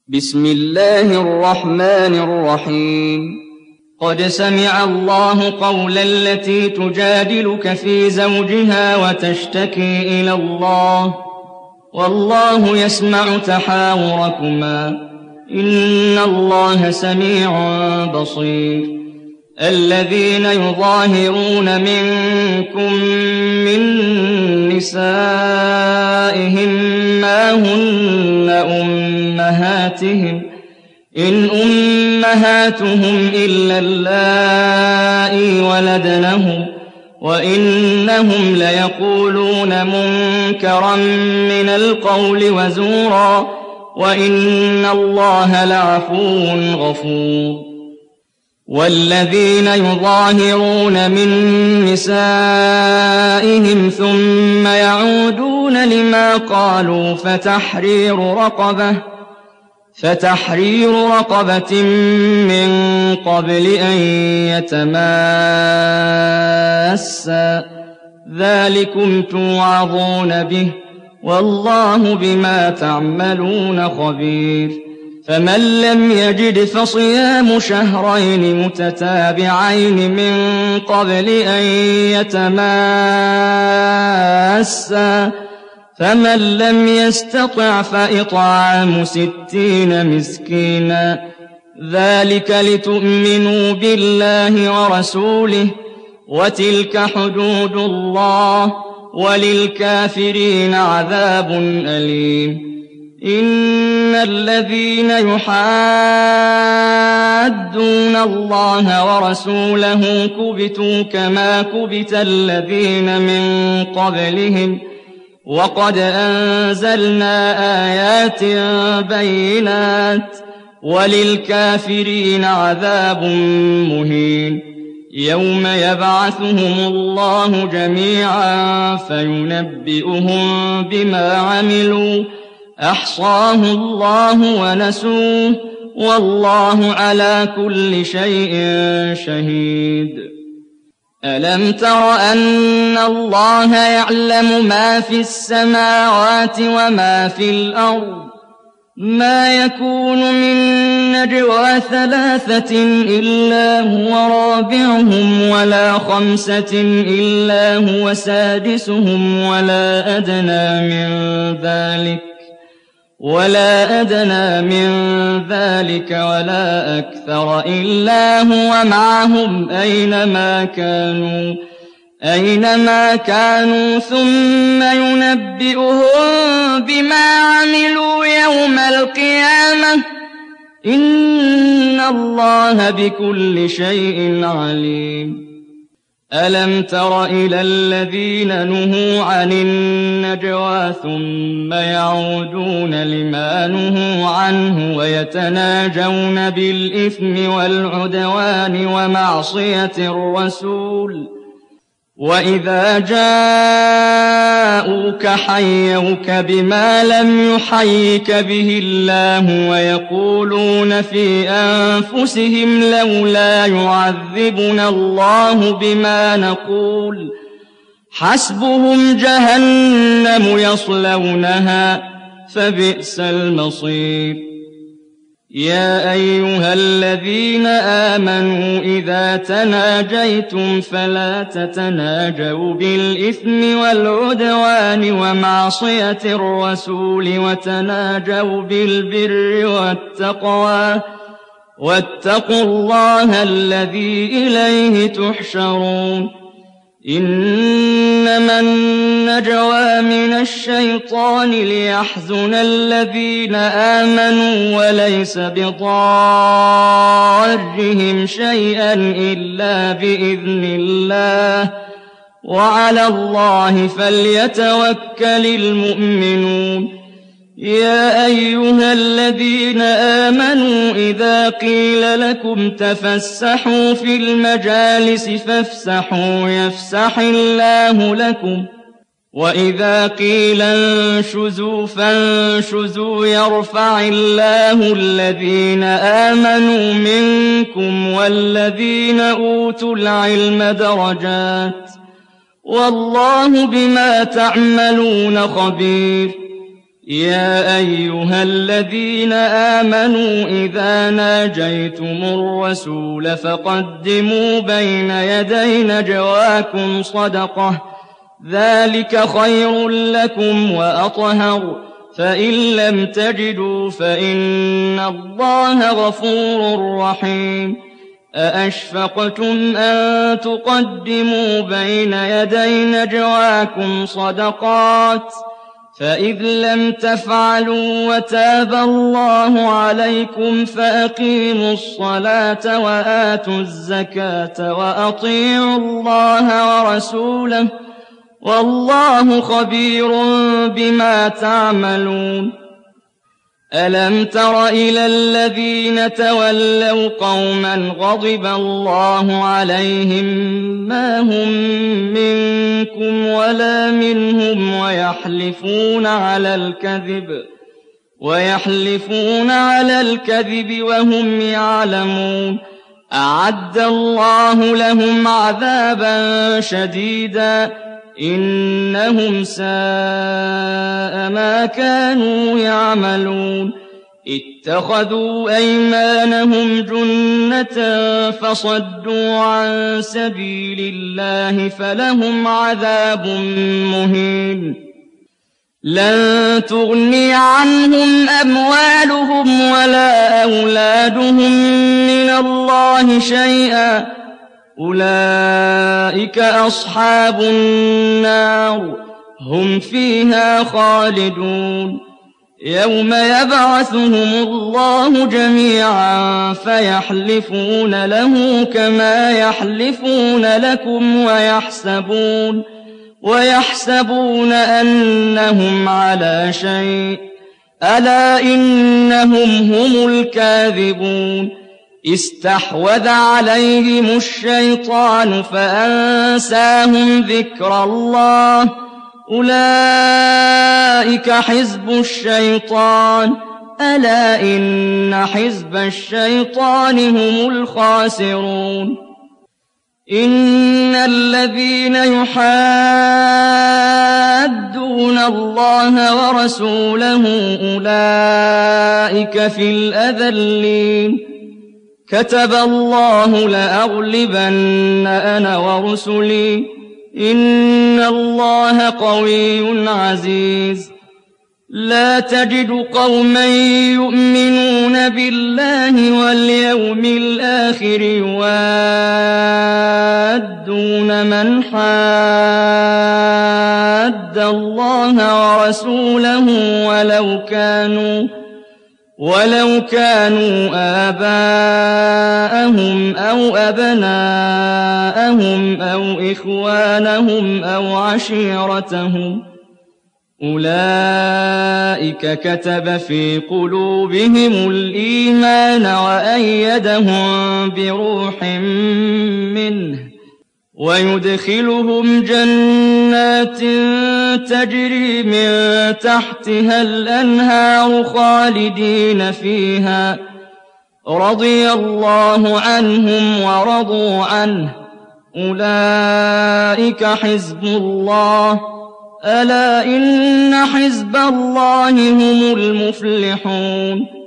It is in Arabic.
بسم الله الرحمن الرحيم قد سمع الله قول التي تجادلك في زوجها وتشتكي إلى الله والله يسمع تحاوركما إن الله سميع بصير الذين يظاهرون منكم من نسائهم ما هن أمهاتهم إن أمهاتهم إلا اللائي ولدنهم وإنهم ليقولون منكرا من القول وزورا وإن الله لعفو غفور والذين يظاهرون من نسائهم ثم يعودون لما قالوا فتحرير رقبة من قبل أن يتماسا ذلكم توعظون به والله بما تعملون خبير فمن لم يجد فصيام شهرين متتابعين من قبل أن يتماسا فمن لم يستطع فإطعام 60 مسكينا ذلك لتؤمنوا بالله ورسوله وتلك حدود الله وللكافرين عذاب أليم إن الذين يحادون الله ورسوله كبتوا كما كبت الذين من قبلهم وقد أنزلنا آيات بينات وللكافرين عذاب مهين يوم يبعثهم الله جميعا فينبئهم بما عملوا أحصاه الله ونسوه والله على كل شيء شهيد ألم تر أن الله يعلم ما في السماوات وما في الأرض ما يكون من نجوى 3 إلا هو رابعهم ولا 5 إلا هو سادسهم ولا أدنى من ذلك ولا أكثر إلا هو معهم أينما كانوا ثم ينبئهم بما عملوا يوم القيامة إن الله بكل شيء عليم ألم تر إلى الذين نهوا عن النجوى ثم يعودون لما نهوا عنه ويتناجون بالإثم والعدوان ومعصية الرسول وإذا جاءوك حيوك بما لم يحيك به الله ويقولون في أنفسهم لولا يعذبنا الله بما نقول حسبهم جهنم يصلونها فبئس المصير يا أيها الذين آمنوا إذا تناجيتم فلا تتناجوا بالإثم والعدوان ومعصية الرسول وتناجوا بالبر والتقوى واتقوا الله الذي إليه تحشرون إنما النجوى من الشيطان ليحزن الذين آمنوا وليس بضارهم شيئا إلا بإذن الله وعلى الله فليتوكل المؤمنون يا أيها الذين آمنوا إذا قيل لكم تفسحوا في المجالس فافسحوا يفسح الله لكم وإذا قيل انشزوا فانشزوا يرفع الله الذين آمنوا منكم والذين أوتوا العلم درجات والله بما تعملون خبير يا أيها الذين آمنوا إذا ناجيتم الرسول فقدموا بين يدي نجواكم صدقة ذلك خير لكم وأطهر فإن لم تجدوا فإن الله غفور رحيم أأشفقتم أن تقدموا بين يدي نجواكم صدقات فإذ لم تفعلوا وتاب الله عليكم فأقيموا الصلاة وآتوا الزكاة وأطيعوا الله ورسوله والله خبير بما تعملون ألم تر إلى الذين تولوا قوما غضب الله عليهم ما هم منكم ولا منهم ويحلفون على الكذب وهم يعلمون أعد الله لهم عذابا شديدا إنهم ساء ما كانوا يعملون اتخذوا أيمانهم جنة فصدوا عن سبيل الله فلهم عذاب مهين لن تغني عنهم أموالهم ولا أولادهم من الله شيئا أولئك أصحاب النار هم فيها خالدون يوم يبعثهم الله جميعا فيحلفون له كما يحلفون لكم ويحسبون أنهم على شيء ألا إنهم هم الكاذبون استحوذ عليهم الشيطان فأنساهم ذكر الله أولئك حزب الشيطان ألا إن حزب الشيطان هم الخاسرون إن الذين يحادون الله ورسوله أولئك في الأذلين كتب الله لأغلبن أنا ورسلي إن الله قوي عزيز لا تجد قوما يؤمنون بالله واليوم الآخر يوادون من حاد الله ورسوله ولو كانوا آباءهم أو أبناءهم أو إخوانهم أو عشيرتهم أولئك كتب في قلوبهم الإيمان وأيدهم بروح منه ويدخلهم جنات تجري من تحتها الأنهار خالدين فيها رضي الله عنهم ورضوا عنه أولئك حزب الله ألا إن حزب الله هم المفلحون